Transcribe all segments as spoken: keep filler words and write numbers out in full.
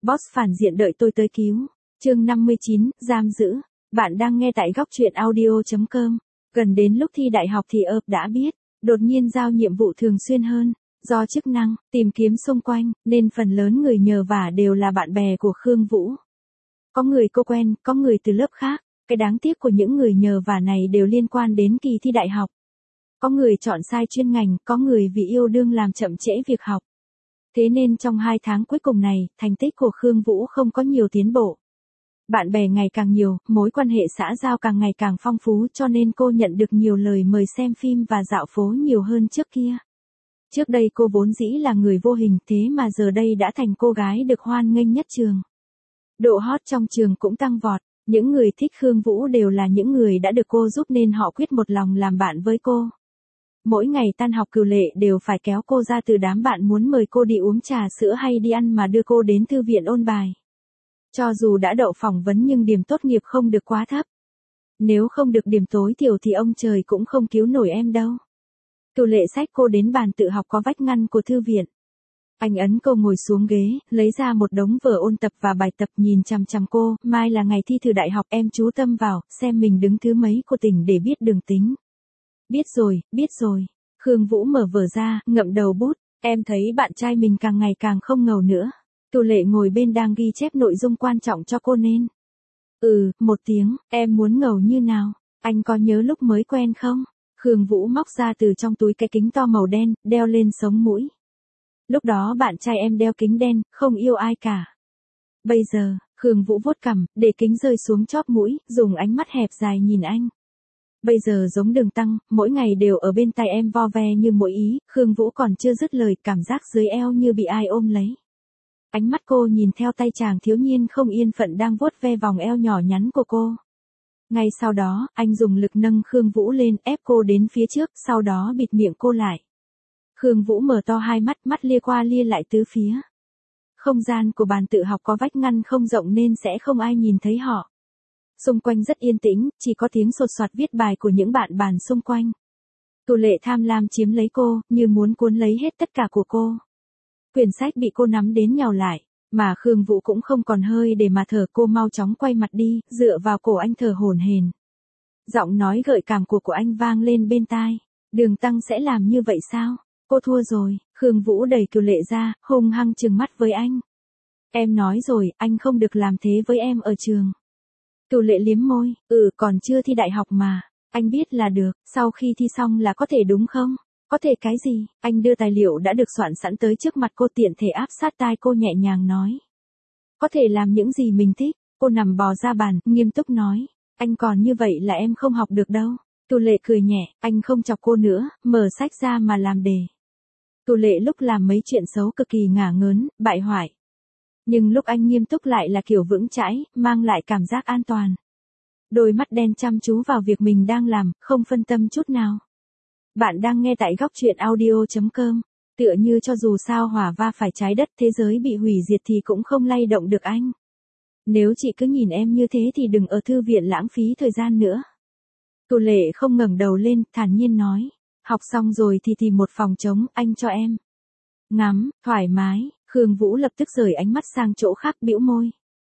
Boss phản diện đợi tôi tới cứu. Chương năm mươi chín, giam giữ. Bạn đang nghe tại góc truyện audio chấm com. Gần đến lúc thi đại học thì ợp đã biết, đột nhiên giao nhiệm vụ thường xuyên hơn. Do chức năng, tìm kiếm xung quanh, nên phần lớn người nhờ vả đều là bạn bè của Khương Vũ. Có người cô quen, có người từ lớp khác. Cái đáng tiếc của những người nhờ vả này đều liên quan đến kỳ thi đại học. Có người chọn sai chuyên ngành, có người vì yêu đương làm chậm trễ việc học. Thế nên trong hai tháng cuối cùng này, thành tích của Khương Vũ không có nhiều tiến bộ. Bạn bè ngày càng nhiều, mối quan hệ xã giao càng ngày càng phong phú, cho nên cô nhận được nhiều lời mời xem phim và dạo phố nhiều hơn trước kia. Trước đây cô vốn dĩ là người vô hình, thế mà giờ đây đã thành cô gái được hoan nghênh nhất trường. Độ hot trong trường cũng tăng vọt, những người thích Khương Vũ đều là những người đã được cô giúp nên họ quyết một lòng làm bạn với cô. Mỗi ngày tan học Cửu Lệ đều phải kéo cô ra từ đám bạn muốn mời cô đi uống trà sữa hay đi ăn mà đưa cô đến thư viện ôn bài. Cho dù đã đậu phỏng vấn nhưng điểm tốt nghiệp không được quá thấp. Nếu không được điểm tối thiểu thì ông trời cũng không cứu nổi em đâu. Cửu Lệ xách cô đến bàn tự học có vách ngăn của thư viện. Anh ấn cô ngồi xuống ghế, lấy ra một đống vở ôn tập và bài tập nhìn chằm chằm cô, mai là ngày thi thử đại học em chú tâm vào, xem mình đứng thứ mấy của tỉnh để biết đường tính. Biết rồi, biết rồi. Khương Vũ mở vở ra, ngậm đầu bút, em thấy bạn trai mình càng ngày càng không ngầu nữa. Cửu Lệ ngồi bên đang ghi chép nội dung quan trọng cho cô nên. Ừ, một tiếng, em muốn ngầu như nào? Anh có nhớ lúc mới quen không? Khương Vũ móc ra từ trong túi cái kính to màu đen, đeo lên sống mũi. Lúc đó bạn trai em đeo kính đen, không yêu ai cả. Bây giờ, Khương Vũ vuốt cằm, để kính rơi xuống chóp mũi, dùng ánh mắt hẹp dài nhìn anh. Bây giờ giống Đường Tăng, mỗi ngày đều ở bên tai em vo ve như mỗi ý, Khương Vũ còn chưa dứt lời, cảm giác dưới eo như bị ai ôm lấy. Ánh mắt cô nhìn theo tay chàng thiếu niên không yên phận đang vuốt ve vòng eo nhỏ nhắn của cô. Ngay sau đó, anh dùng lực nâng Khương Vũ lên, ép cô đến phía trước, sau đó bịt miệng cô lại. Khương Vũ mở to hai mắt, mắt lia qua lia lại tứ phía. Không gian của bàn tự học có vách ngăn không rộng nên sẽ không ai nhìn thấy họ. Xung quanh rất yên tĩnh, chỉ có tiếng sột soạt viết bài của những bạn bàn xung quanh. Cửu Lệ tham lam chiếm lấy cô, như muốn cuốn lấy hết tất cả của cô. Quyển sách bị cô nắm đến nhào lại, mà Khương Vũ cũng không còn hơi để mà thở, cô mau chóng quay mặt đi, dựa vào cổ anh thở hổn hển. Giọng nói gợi cảm của của anh vang lên bên tai. Đường Tăng sẽ làm như vậy sao? Cô thua rồi. Khương Vũ đẩy Cửu Lệ ra, hung hăng trừng mắt với anh. Em nói rồi, anh không được làm thế với em ở trường. Cửu Lệ liếm môi, ừ còn chưa thi đại học mà, anh biết là được, sau khi thi xong là có thể đúng không? Có thể cái gì? Anh đưa tài liệu đã được soạn sẵn tới trước mặt cô, tiện thể áp sát tai cô nhẹ nhàng nói. Có thể làm những gì mình thích. Cô nằm bò ra bàn, nghiêm túc nói. Anh còn như vậy là em không học được đâu. Cửu Lệ cười nhẹ, anh không chọc cô nữa, mở sách ra mà làm đề. Cửu Lệ lúc làm mấy chuyện xấu cực kỳ ngả ngớn, bại hoại. Nhưng lúc anh nghiêm túc lại là kiểu vững chãi, mang lại cảm giác an toàn. Đôi mắt đen chăm chú vào việc mình đang làm, không phân tâm chút nào. Bạn đang nghe tại góc truyện audio chấm com. Tựa như cho dù sao hỏa va phải trái đất, thế giới bị hủy diệt thì cũng không lay động được anh. Nếu chị cứ nhìn em như thế thì đừng ở thư viện lãng phí thời gian nữa. Cửu Lệ không ngẩng đầu lên, thản nhiên nói. Học xong rồi thì tìm một phòng trống, anh cho em. Ngắm, thoải mái. Khương Vũ lập tức rời ánh mắt sang chỗ khác, bĩu môi.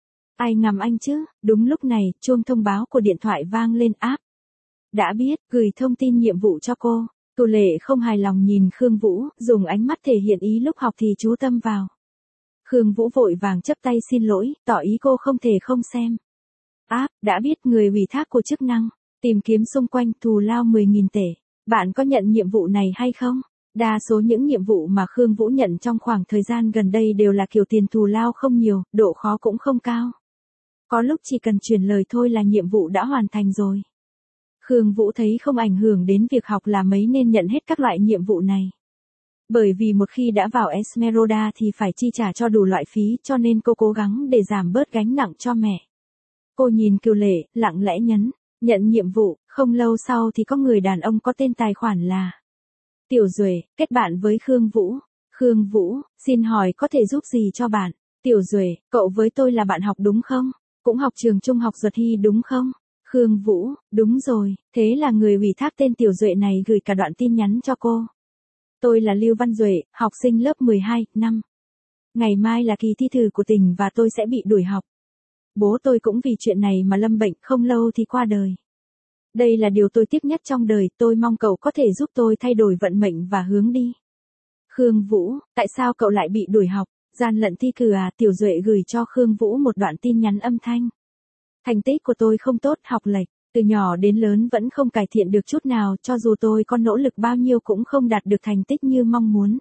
Ai ngắm anh chứ? Đúng lúc này, chuông thông báo của điện thoại vang lên. Áp. Đã biết, gửi thông tin nhiệm vụ cho cô. Cửu Lệ không hài lòng nhìn Khương Vũ, dùng ánh mắt thể hiện ý lúc học thì chú tâm vào. Khương Vũ vội vàng chấp tay xin lỗi, tỏ ý cô không thể không xem. Áp, đã biết, người ủy thác của chức năng. Tìm kiếm xung quanh, thù lao mười nghìn tệ. Bạn có nhận nhiệm vụ này hay không? Đa số những nhiệm vụ mà Khương Vũ nhận trong khoảng thời gian gần đây đều là kiểu tiền thù lao không nhiều, độ khó cũng không cao. Có lúc chỉ cần truyền lời thôi là nhiệm vụ đã hoàn thành rồi. Khương Vũ thấy không ảnh hưởng đến việc học là mấy nên nhận hết các loại nhiệm vụ này. Bởi vì một khi đã vào Esmeralda thì phải chi trả cho đủ loại phí, cho nên cô cố gắng để giảm bớt gánh nặng cho mẹ. Cô nhìn Cửu Lệ, lặng lẽ nhấn, nhận nhiệm vụ. Không lâu sau thì có người đàn ông có tên tài khoản là Tiểu Duệ, kết bạn với Khương Vũ. Khương Vũ, xin hỏi có thể giúp gì cho bạn? Tiểu Duệ, cậu với tôi là bạn học đúng không? Cũng học trường trung học Duật Hy đúng không? Khương Vũ, đúng rồi, thế là người ủy thác tên Tiểu Duệ này gửi cả đoạn tin nhắn cho cô. Tôi là Lưu Văn Duệ, học sinh lớp mười hai, năm. Ngày mai là kỳ thi thử của tỉnh và tôi sẽ bị đuổi học. Bố tôi cũng vì chuyện này mà lâm bệnh, không lâu thì qua đời. Đây là điều tôi tiếc nhất trong đời, tôi mong cậu có thể giúp tôi thay đổi vận mệnh và hướng đi. Khương Vũ, tại sao cậu lại bị đuổi học? Gian lận thi cử à? Tiểu Duệ gửi cho Khương Vũ một đoạn tin nhắn âm thanh. Thành tích của tôi không tốt, học lệch, từ nhỏ đến lớn vẫn không cải thiện được chút nào, cho dù tôi có nỗ lực bao nhiêu cũng không đạt được thành tích như mong muốn.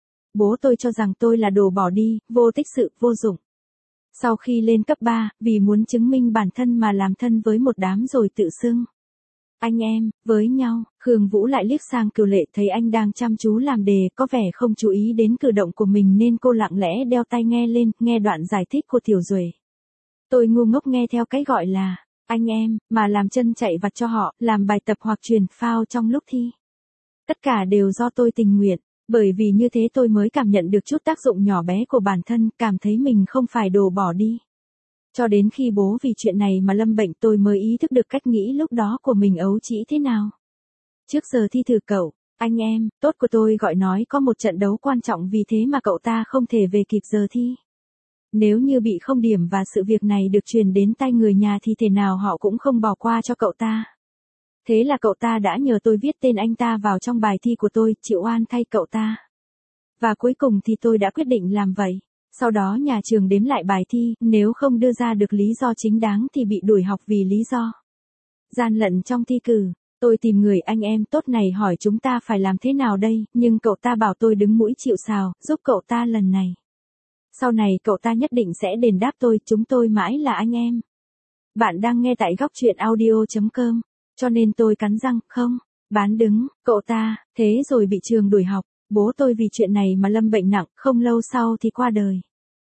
Bố tôi cho rằng tôi là đồ bỏ đi, vô tích sự, vô dụng. Sau khi lên cấp ba, vì muốn chứng minh bản thân mà làm thân với một đám rồi tự xưng anh em với nhau. Khương Vũ lại liếc sang Cửu Lệ, thấy anh đang chăm chú làm đề, có vẻ không chú ý đến cử động của mình nên cô lặng lẽ đeo tai nghe lên, nghe đoạn giải thích của Tiểu Duệ. Tôi ngu ngốc nghe theo cái gọi là anh em mà làm chân chạy vặt cho họ, làm bài tập hoặc truyền phao trong lúc thi. Tất cả đều do tôi tình nguyện, bởi vì như thế tôi mới cảm nhận được chút tác dụng nhỏ bé của bản thân, cảm thấy mình không phải đồ bỏ đi. Cho đến khi bố vì chuyện này mà lâm bệnh tôi mới ý thức được cách nghĩ lúc đó của mình ấu trĩ thế nào. Trước giờ thi thử cậu, anh em tốt của tôi gọi nói có một trận đấu quan trọng, vì thế mà cậu ta không thể về kịp giờ thi. Nếu như bị không điểm và sự việc này được truyền đến tai người nhà thì thế nào họ cũng không bỏ qua cho cậu ta. Thế là cậu ta đã nhờ tôi viết tên anh ta vào trong bài thi của tôi, chịu oan thay cậu ta. Và cuối cùng thì tôi đã quyết định làm vậy. Sau đó nhà trường đếm lại bài thi, nếu không đưa ra được lý do chính đáng thì bị đuổi học vì lý do gian lận trong thi cử. Tôi tìm người anh em tốt này hỏi chúng ta phải làm thế nào đây, nhưng cậu ta bảo tôi đứng mũi chịu sào, giúp cậu ta lần này. Sau này cậu ta nhất định sẽ đền đáp tôi, chúng tôi mãi là anh em. Bạn đang nghe tại góc truyện audio chấm com, cho nên tôi cắn răng, không, bán đứng, cậu ta, thế rồi bị trường đuổi học. Bố tôi vì chuyện này mà lâm bệnh nặng, không lâu sau thì qua đời.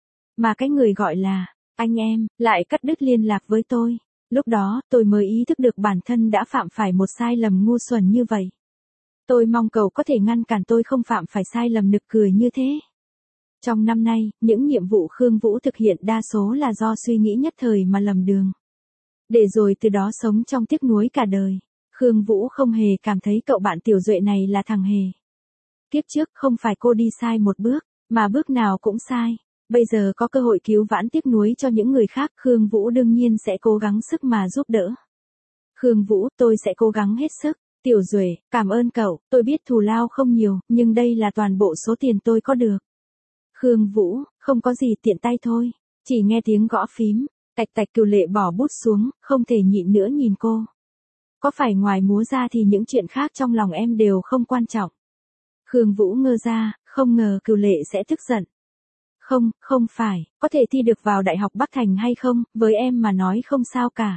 Mà cái người gọi là anh em lại cắt đứt liên lạc với tôi. Lúc đó, tôi mới ý thức được bản thân đã phạm phải một sai lầm ngu xuẩn như vậy. Tôi mong cậu có thể ngăn cản tôi không phạm phải sai lầm nực cười như thế. Trong năm nay, những nhiệm vụ Khương Vũ thực hiện đa số là do suy nghĩ nhất thời mà lầm đường. Để rồi từ đó sống trong tiếc nuối cả đời. Khương Vũ không hề cảm thấy cậu bạn Tiểu Duệ này là thằng hề. Kiếp trước không phải cô đi sai một bước, mà bước nào cũng sai. Bây giờ có cơ hội cứu vãn tiếc nuối cho những người khác, Khương Vũ đương nhiên sẽ cố gắng sức mà giúp đỡ. Khương Vũ, tôi sẽ cố gắng hết sức. Tiểu Duệ, cảm ơn cậu, tôi biết thù lao không nhiều, nhưng đây là toàn bộ số tiền tôi có được. Khương Vũ, không có gì, tiện tay thôi. Chỉ nghe tiếng gõ phím, tạch tạch. Cửu Lệ bỏ bút xuống, không thể nhịn nữa nhìn cô. Có phải ngoài múa ra thì những chuyện khác trong lòng em đều không quan trọng? Khương Vũ ngơ ra, không ngờ Cửu Lệ sẽ tức giận. Không, không phải, có thể thi được vào Đại học Bắc Thành hay không, với em mà nói không sao cả.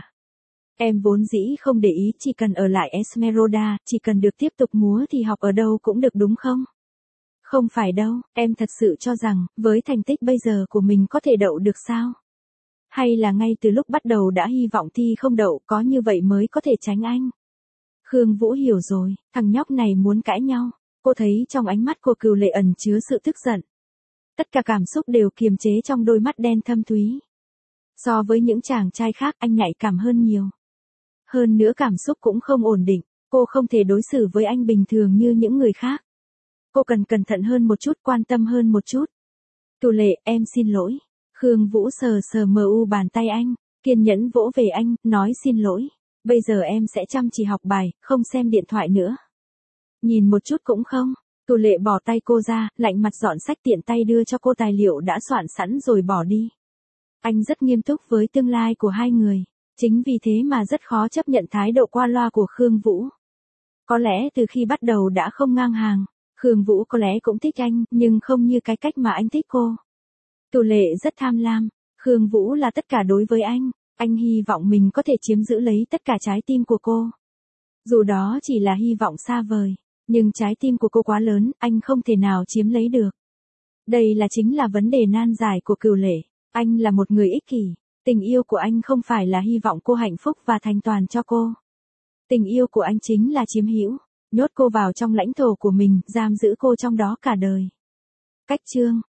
Em vốn dĩ không để ý, chỉ cần ở lại Esmeralda, chỉ cần được tiếp tục múa thì học ở đâu cũng được đúng không? Không phải đâu, em thật sự cho rằng, với thành tích bây giờ của mình có thể đậu được sao? Hay là ngay từ lúc bắt đầu đã hy vọng thi không đậu, có như vậy mới có thể tránh anh? Khương Vũ hiểu rồi, thằng nhóc này muốn cãi nhau. Cô thấy trong ánh mắt của Cửu Lệ ẩn chứa sự tức giận. Tất cả cảm xúc đều kiềm chế trong đôi mắt đen thâm thúy. So với những chàng trai khác, anh nhạy cảm hơn nhiều. Hơn nữa cảm xúc cũng không ổn định, cô không thể đối xử với anh bình thường như những người khác. Cô cần cẩn thận hơn một chút, quan tâm hơn một chút. Cửu Lệ, em xin lỗi. Khương Vũ sờ sờ mờ u bàn tay anh, kiên nhẫn vỗ về anh, nói xin lỗi. Bây giờ em sẽ chăm chỉ học bài, không xem điện thoại nữa. Nhìn một chút cũng không. Cửu Lệ bỏ tay cô ra, lạnh mặt dọn sách, tiện tay đưa cho cô tài liệu đã soạn sẵn rồi bỏ đi. Anh rất nghiêm túc với tương lai của hai người. Chính vì thế mà rất khó chấp nhận thái độ qua loa của Khương Vũ. Có lẽ từ khi bắt đầu đã không ngang hàng. Khương Vũ có lẽ cũng thích anh, nhưng không như cái cách mà anh thích cô. Cửu Lệ rất tham lam. Khương Vũ là tất cả đối với anh. Anh hy vọng mình có thể chiếm giữ lấy tất cả trái tim của cô. Dù đó chỉ là hy vọng xa vời. Nhưng trái tim của cô quá lớn, anh không thể nào chiếm lấy được. Đây là chính là vấn đề nan giải của Cửu Lệ. Anh là một người ích kỷ. Tình yêu của anh không phải là hy vọng cô hạnh phúc và thành toàn cho cô. Tình yêu của anh chính là chiếm hữu, nhốt cô vào trong lãnh thổ của mình, giam giữ cô trong đó cả đời. Cách chương